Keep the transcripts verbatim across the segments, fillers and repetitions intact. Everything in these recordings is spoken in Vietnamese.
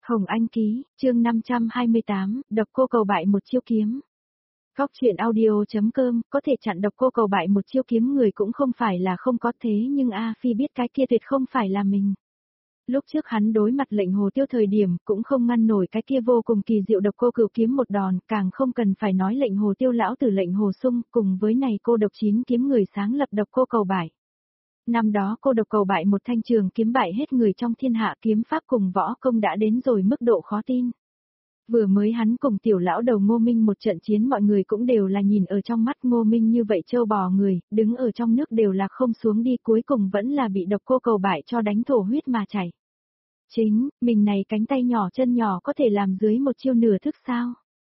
Hồng Anh ký, chương năm trăm hai mươi tám, độc cô cầu bại một chiêu kiếm. Góc truyện audio.com, có thể chặn độc cô cầu bại một chiêu kiếm người cũng không phải là không có thế nhưng A Phi biết cái kia tuyệt không phải là mình. Lúc trước hắn đối mặt lệnh hồ tiêu thời điểm cũng không ngăn nổi cái kia vô cùng kỳ diệu độc cô cửu kiếm một đòn, càng không cần phải nói lệnh hồ tiêu lão tử lệnh hồ sung cùng với này cô độc chín kiếm người sáng lập độc cô cầu bại. Năm đó cô độc cầu bại một thanh trường kiếm bại hết người trong thiên hạ, kiếm pháp cùng võ công đã đến rồi mức độ khó tin. Vừa mới hắn cùng tiểu lão đầu Ngô Minh một trận chiến, mọi người cũng đều là nhìn ở trong mắt. Ngô Minh như vậy trâu bò người, đứng ở trong nước đều là không xuống đi, cuối cùng vẫn là bị độc cô cầu bại cho đánh thổ huyết mà chảy. Chính, mình này cánh tay nhỏ chân nhỏ có thể làm dưới một chiêu nửa thức sao?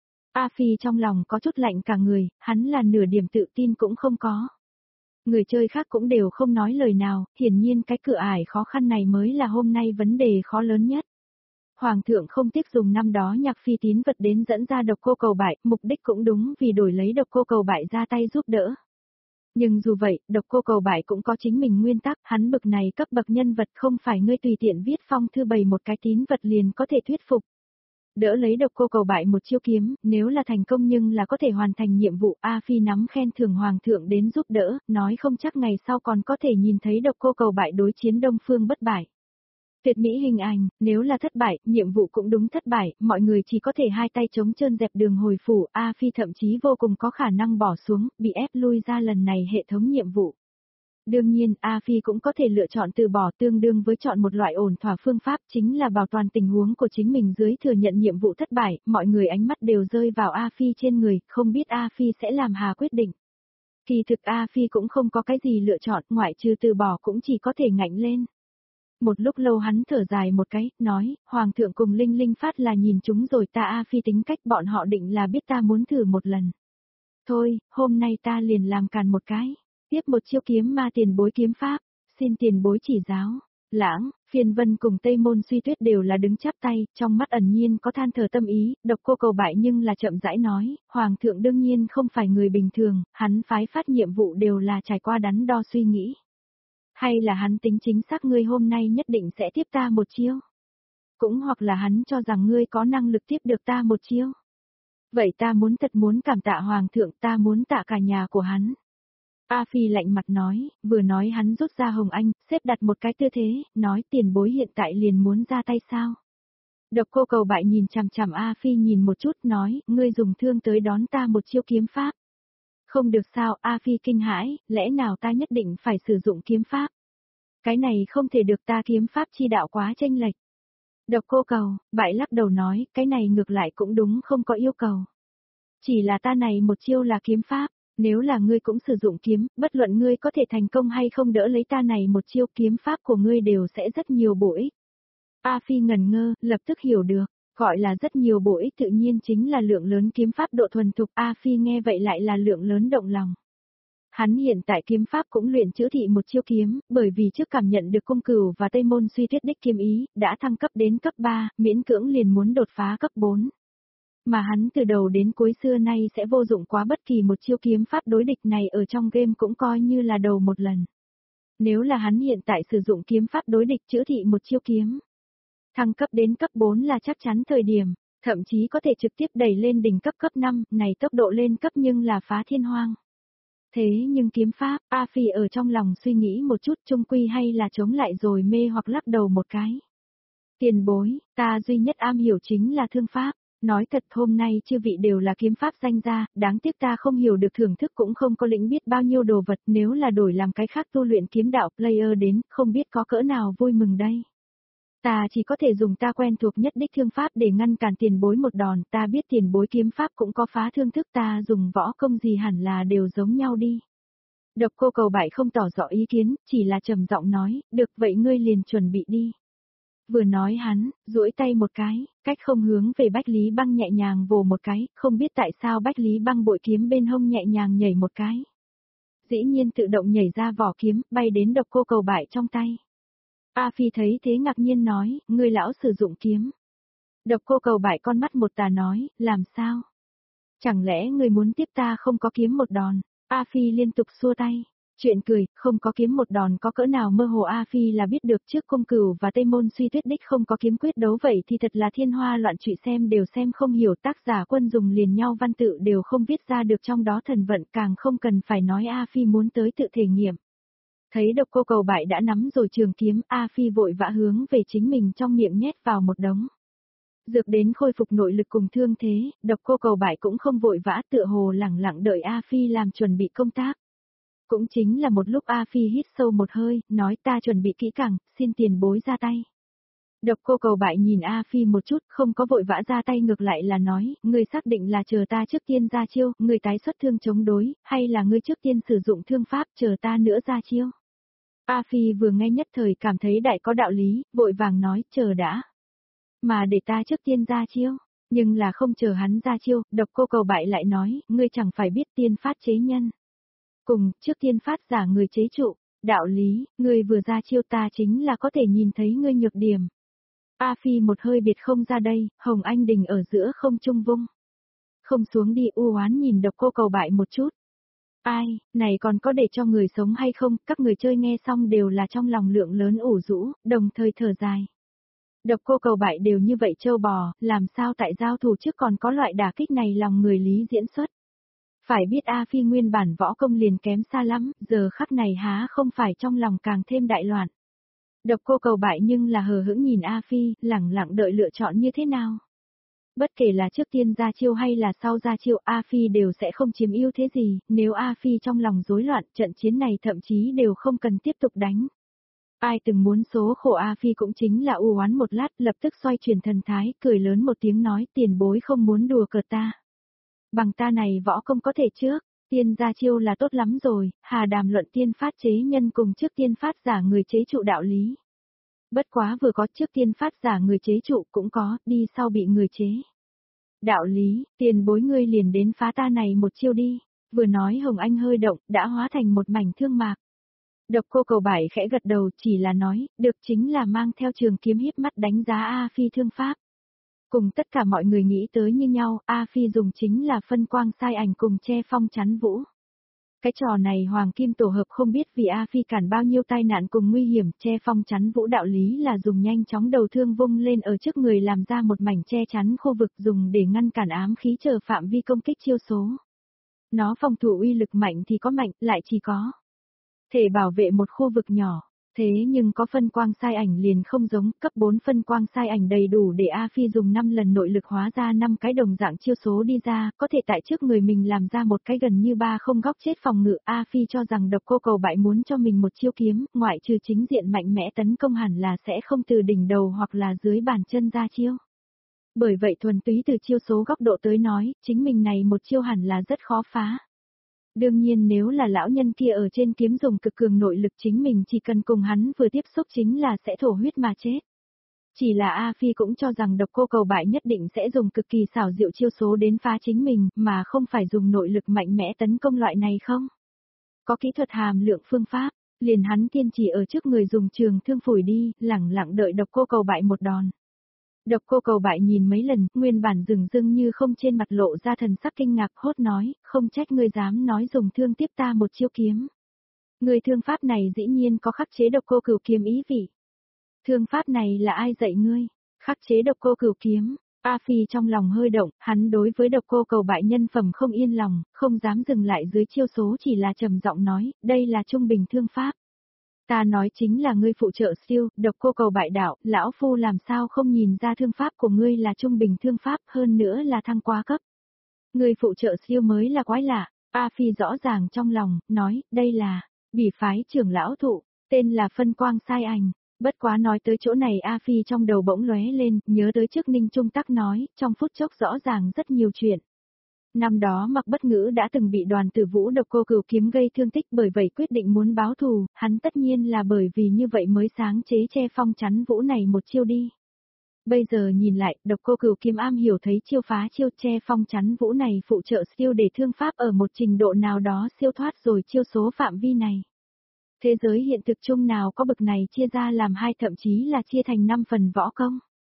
A Phi trong lòng có chút lạnh cả người, hắn là nửa điểm tự tin cũng không có. Người chơi khác cũng đều không nói lời nào, hiển nhiên cái cửa ải khó khăn này mới là hôm nay vấn đề khó lớn nhất. Hoàng thượng không tiếc dùng năm đó nhạc phi tín vật đến dẫn ra độc cô cầu bại, mục đích cũng đúng vì đổi lấy độc cô cầu bại ra tay giúp đỡ. Nhưng dù vậy, độc cô cầu bại cũng có chính mình nguyên tắc, hắn bực này cấp bậc nhân vật không phải ngươi tùy tiện viết phong thư bày một cái tín vật liền có thể thuyết phục. Đỡ lấy độc cô cầu bại một chiêu kiếm, nếu là thành công nhưng là có thể hoàn thành nhiệm vụ. A Phi nắm khen thưởng hoàng thượng đến giúp đỡ, nói không chắc ngày sau còn có thể nhìn thấy độc cô cầu bại đối chiến Đông Phương bất bại. Tuyệt mỹ hình ảnh, nếu là thất bại, nhiệm vụ cũng đúng thất bại, mọi người chỉ có thể hai tay chống trơn dẹp đường hồi phủ. A Phi thậm chí vô cùng có khả năng bỏ xuống, bị ép lui ra lần này hệ thống nhiệm vụ. Đương nhiên, A Phi cũng có thể lựa chọn từ bỏ, tương đương với chọn một loại ổn thỏa phương pháp, chính là bảo toàn tình huống của chính mình dưới thừa nhận nhiệm vụ thất bại. Mọi người ánh mắt đều rơi vào A Phi trên người, không biết A Phi sẽ làm hà quyết định. Kỳ thực A Phi cũng không có cái gì lựa chọn, ngoại trừ từ bỏ cũng chỉ có thể ngạnh lên. Một lúc lâu hắn thở dài một cái, nói, Hoàng thượng cùng Linh Linh Phát là nhìn chúng rồi ta. A Phi tính cách bọn họ định là biết ta muốn thử một lần. Thôi, hôm nay ta liền làm càn một cái. Tiếp một chiêu kiếm ma tiền bối kiếm pháp, xin tiền bối chỉ giáo. Lãng, Phiên Vân cùng Tây Môn Suy Tuyết đều là đứng chắp tay, trong mắt ẩn nhiên có than thở tâm ý. Độc cô cầu bại nhưng là chậm rãi nói, Hoàng thượng đương nhiên không phải người bình thường, hắn phái phát nhiệm vụ đều là trải qua đắn đo suy nghĩ. Hay là hắn tính chính xác ngươi hôm nay nhất định sẽ tiếp ta một chiêu? Cũng hoặc là hắn cho rằng ngươi có năng lực tiếp được ta một chiêu? Vậy ta muốn thật muốn cảm tạ Hoàng thượng, ta muốn tạ cả nhà của hắn. A Phi lạnh mặt nói, vừa nói hắn rút ra Hồng Anh, xếp đặt một cái tư thế, nói tiền bối hiện tại liền muốn ra tay sao? Độc cô cầu bại nhìn chằm chằm A Phi nhìn một chút, nói, ngươi dùng thương tới đón ta một chiêu kiếm pháp. Không được sao? A Phi kinh hãi, lẽ nào ta nhất định phải sử dụng kiếm pháp? Cái này không thể được, ta kiếm pháp chi đạo quá chênh lệch. Độc cô cầu bại lắc đầu nói, cái này ngược lại cũng đúng, không có yêu cầu. Chỉ là ta này một chiêu là kiếm pháp. Nếu là ngươi cũng sử dụng kiếm, bất luận ngươi có thể thành công hay không đỡ lấy ta này một chiêu, kiếm pháp của ngươi đều sẽ rất nhiều bổ ích. A Phi ngần ngơ, lập tức hiểu được, gọi là rất nhiều bổ ích tự nhiên chính là lượng lớn kiếm pháp độ thuần thục. A Phi nghe vậy lại là lượng lớn động lòng. Hắn hiện tại kiếm pháp cũng luyện chữ thị một chiêu kiếm, bởi vì trước cảm nhận được Cung Cửu và Tây Môn Suy Tuyết đích kiếm ý, đã thăng cấp đến cấp ba, miễn cưỡng liền muốn đột phá cấp bốn. Mà hắn từ đầu đến cuối xưa nay sẽ vô dụng quá bất kỳ một chiêu kiếm pháp đối địch này, ở trong game cũng coi như là đầu một lần. Nếu là hắn hiện tại sử dụng kiếm pháp đối địch chữa thị một chiêu kiếm, thăng cấp đến cấp bốn là chắc chắn thời điểm, thậm chí có thể trực tiếp đẩy lên đỉnh cấp cấp năm, này tốc độ lên cấp nhưng là phá thiên hoang. Thế nhưng kiếm pháp, A Phi ở trong lòng suy nghĩ một chút, chung quy hay là chống lại rồi mê hoặc lắc đầu một cái. Tiền bối, ta duy nhất am hiểu chính là thương pháp. Nói thật hôm nay chư vị đều là kiếm pháp danh gia, đáng tiếc ta không hiểu được thưởng thức cũng không có lĩnh biết bao nhiêu đồ vật, nếu là đổi làm cái khác tu luyện kiếm đạo player đến, không biết có cỡ nào vui mừng đây. Ta chỉ có thể dùng ta quen thuộc nhất đích thương pháp để ngăn cản tiền bối một đòn, ta biết tiền bối kiếm pháp cũng có phá thương thức, ta dùng võ công gì hẳn là đều giống nhau đi. Độc cô cầu bại không tỏ rõ ý kiến, chỉ là trầm giọng nói, được vậy ngươi liền chuẩn bị đi. Vừa nói hắn, duỗi tay một cái, cách không hướng về Bách Lý Băng nhẹ nhàng vồ một cái, không biết tại sao Bách Lý Băng bội kiếm bên hông nhẹ nhàng nhảy một cái. Dĩ nhiên tự động nhảy ra vỏ kiếm, bay đến độc cô cầu bại trong tay. A Phi thấy thế ngạc nhiên nói, ngươi lão sử dụng kiếm. Độc cô cầu bại con mắt một tà nói, làm sao? Chẳng lẽ ngươi muốn tiếp ta không có kiếm một đòn? A Phi liên tục xua tay. Chuyện cười, không có kiếm một đòn có cỡ nào mơ hồ A Phi là biết được trước Cung Cửu và Tây Môn Suy Tuyết đích không có kiếm quyết đấu vậy thì thật là thiên hoa loạn trụy, xem đều xem không hiểu, tác giả Quân Dùng liền nhau văn tự đều không viết ra được trong đó thần vận, càng không cần phải nói A Phi muốn tới tự thể nghiệm. Thấy Độc Cô Cầu Bại đã nắm rồi trường kiếm, A Phi vội vã hướng về chính mình trong miệng nhét vào một đống dược đến khôi phục nội lực cùng thương thế. Độc Cô Cầu Bại cũng không vội vã, tựa hồ lẳng lặng đợi A Phi làm chuẩn bị công tác. Cũng chính là một lúc A Phi hít sâu một hơi, nói ta chuẩn bị kỹ càng, xin tiền bối ra tay. Độc Cô Cầu Bại nhìn A Phi một chút, không có vội vã ra tay, ngược lại là nói, ngươi xác định là chờ ta trước tiên ra chiêu, ngươi tái xuất thương chống đối, hay là ngươi trước tiên sử dụng thương pháp chờ ta nữa ra chiêu. A Phi vừa nghe nhất thời cảm thấy đại có đạo lý, vội vàng nói, chờ đã. Mà để ta trước tiên ra chiêu, nhưng là không chờ hắn ra chiêu, Độc Cô Cầu Bại lại nói, ngươi chẳng phải biết tiên phát chế nhân. Cùng, trước tiên phát giả người chế trụ, đạo lý, ngươi vừa ra chiêu ta chính là có thể nhìn thấy ngươi nhược điểm. A Phi một hơi biệt không ra đây, Hồng Anh Đình ở giữa không trung vung. Không xuống đi, u oán nhìn Độc Cô Cầu Bại một chút. Ai, này còn có để cho người sống hay không, các người chơi nghe xong đều là trong lòng lượng lớn ủ rũ, đồng thời thở dài. Độc Cô Cầu Bại đều như vậy trâu bò, làm sao tại giao thủ trước còn có loại đả kích này lòng người lý diễn xuất. Phải biết A Phi nguyên bản võ công liền kém xa lắm, giờ khắc này há không phải trong lòng càng thêm đại loạn. Độc Cô Cầu Bại nhưng là hờ hững nhìn A Phi, lẳng lặng đợi lựa chọn như thế nào. Bất kể là trước tiên ra chiêu hay là sau ra chiêu, A Phi đều sẽ không chiếm ưu thế gì, nếu A Phi trong lòng rối loạn, trận chiến này thậm chí đều không cần tiếp tục đánh. Ai từng muốn số khổ A Phi cũng chính là u oán một lát, lập tức xoay chuyển thần thái, cười lớn một tiếng nói, tiền bối không muốn đùa cợt ta. Bằng ta này võ công có thể trước, tiên ra chiêu là tốt lắm rồi, hà đàm luận tiên phát chế nhân cùng trước tiên phát giả người chế trụ đạo lý. Bất quá vừa có trước tiên phát giả người chế trụ cũng có, đi sau bị người chế. Đạo lý, tiền bối ngươi liền đến phá ta này một chiêu đi, vừa nói Hồng Anh hơi động, đã hóa thành một mảnh thương mạc. Độc Cô Cầu Bại khẽ gật đầu, chỉ là nói, được, chính là mang theo trường kiếm híp mắt đánh giá A Phi thương pháp. Cùng tất cả mọi người nghĩ tới như nhau, A Phi dùng chính là phân quang sai ảnh cùng che phong chắn vũ. Cái trò này Hoàng Kim tổ hợp không biết vì A Phi cản bao nhiêu tai nạn cùng nguy hiểm, che phong chắn vũ đạo lý là dùng nhanh chóng đầu thương vung lên ở trước người làm ra một mảnh che chắn khu vực dùng để ngăn cản ám khí chờ phạm vi công kích chiêu số. Nó phòng thủ uy lực mạnh thì có mạnh, lại chỉ có thể bảo vệ một khu vực nhỏ. Thế nhưng có phân quang sai ảnh liền không giống, cấp bốn phân quang sai ảnh đầy đủ để A Phi dùng năm lần nội lực hóa ra năm cái đồng dạng chiêu số đi ra, có thể tại trước người mình làm ra một cái gần như ba không góc chết phòng ngự. A Phi cho rằng Độc Cô Cầu Bại muốn cho mình một chiêu kiếm, ngoại trừ chính diện mạnh mẽ tấn công hẳn là sẽ không từ đỉnh đầu hoặc là dưới bàn chân ra chiêu. Bởi vậy thuần túy từ chiêu số góc độ tới nói, chính mình này một chiêu hẳn là rất khó phá. Đương nhiên nếu là lão nhân kia ở trên kiếm dùng cực cường nội lực, chính mình chỉ cần cùng hắn vừa tiếp xúc chính là sẽ thổ huyết mà chết. Chỉ là A Phi cũng cho rằng Độc Cô Cầu Bại nhất định sẽ dùng cực kỳ xảo diệu chiêu số đến phá chính mình, mà không phải dùng nội lực mạnh mẽ tấn công loại này không. Có kỹ thuật hàm lượng phương pháp, liền hắn kiên trì ở trước người dùng trường thương phủi đi, lẳng lặng đợi Độc Cô Cầu Bại một đòn. Độc Cô Cầu Bại nhìn mấy lần, nguyên bản dừng dưng như không, trên mặt lộ ra thần sắc kinh ngạc, hốt nói, không trách ngươi dám nói dùng thương tiếp ta một chiêu kiếm. Người thương pháp này dĩ nhiên có khắc chế Độc Cô Cửu kiếm ý vị. Thương pháp này là ai dạy ngươi? Khắc chế Độc Cô Cửu kiếm. A Phi trong lòng hơi động, hắn đối với Độc Cô Cầu Bại nhân phẩm không yên lòng, không dám dừng lại dưới chiêu số, chỉ là trầm giọng nói, đây là trung bình thương pháp. Ta nói chính là ngươi phụ trợ siêu, Độc Cô Cầu Bại đạo, lão phu làm sao không nhìn ra thương pháp của ngươi là trung bình thương pháp, hơn nữa là thăng quá cấp. Ngươi phụ trợ siêu mới là quái lạ. A Phi rõ ràng trong lòng, nói, đây là Bỉ phái trưởng lão thụ, tên là phân quang sai ảnh. Bất quá nói tới chỗ này A Phi trong đầu bỗng lóe lên, nhớ tới trước Ninh Trung Tắc nói, trong phút chốc rõ ràng rất nhiều chuyện. Năm đó Mặc Bất Ngữ đã từng bị Đoàn Tử Vũ Độc Cô Cửu kiếm gây thương tích, bởi vậy quyết định muốn báo thù, hắn tất nhiên là bởi vì như vậy mới sáng chế che phong chắn vũ này một chiêu đi. Bây giờ nhìn lại, Độc Cô Cửu kiếm am hiểu thấy chiêu phá chiêu, che phong chắn vũ này phụ trợ siêu để thương pháp ở một trình độ nào đó siêu thoát rồi chiêu số phạm vi này. Thế giới hiện thực chung nào có bực này chia ra làm hai, thậm chí là chia thành năm phần võ công.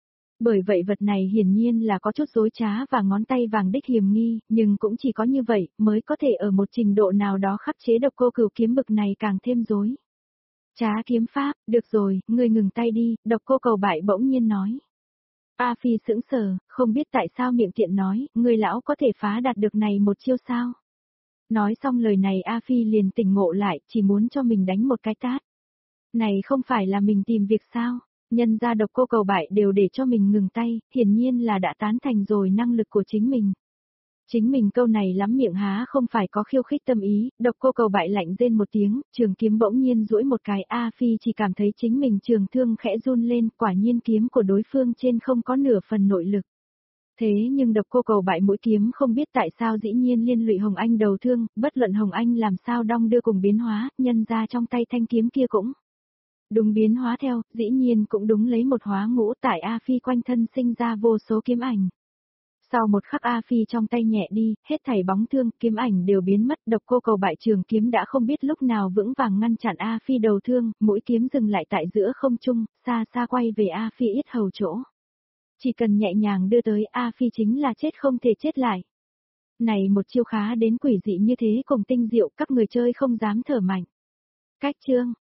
Bởi vậy vật này hiển nhiên là có chút dối trá và ngón tay vàng đích hiểm nghi, nhưng cũng chỉ có như vậy mới có thể ở một trình độ nào đó khắc chế độc cô cửu kiếm bực này càng thêm dối. Trá kiếm pháp, được rồi, ngươi ngừng tay đi, độc cô cầu bại bỗng nhiên nói. A Phi sững sờ, không biết tại sao miệng tiện nói, ngươi lão có thể phá đạt được này một chiêu sao? Nói xong lời này A Phi liền tỉnh ngộ lại, chỉ muốn cho mình đánh một cái tát. Này không phải là mình tìm việc sao? Nhân ra độc cô cầu bại đều để cho mình ngừng tay, hiển nhiên là đã tán thành rồi năng lực của chính mình. Chính mình câu này lắm miệng há không phải có khiêu khích tâm ý, độc cô cầu bại lạnh rên một tiếng, trường kiếm bỗng nhiên duỗi một cái, A Phi chỉ cảm thấy chính mình trường thương khẽ run lên, quả nhiên kiếm của đối phương trên không có nửa phần nội lực. Thế nhưng độc cô cầu bại mũi kiếm không biết tại sao dĩ nhiên liên lụy Hồng Anh đầu thương, bất luận Hồng Anh làm sao đong đưa cùng biến hóa, nhân ra trong tay thanh kiếm kia cũng đúng biến hóa theo, dĩ nhiên cũng đúng lấy một hóa ngũ tại A Phi quanh thân sinh ra vô số kiếm ảnh. Sau một khắc A Phi trong tay nhẹ đi, hết thảy bóng thương, kiếm ảnh đều biến mất, độc cô cầu bại trường kiếm đã không biết lúc nào vững vàng ngăn chặn A Phi đầu thương, mũi kiếm dừng lại tại giữa không trung, xa xa quay về A Phi yết hầu chỗ. Chỉ cần nhẹ nhàng đưa tới A Phi chính là chết không thể chết lại. Này một chiêu khá đến quỷ dị như thế cùng tinh diệu, các người chơi không dám thở mạnh. Cách chương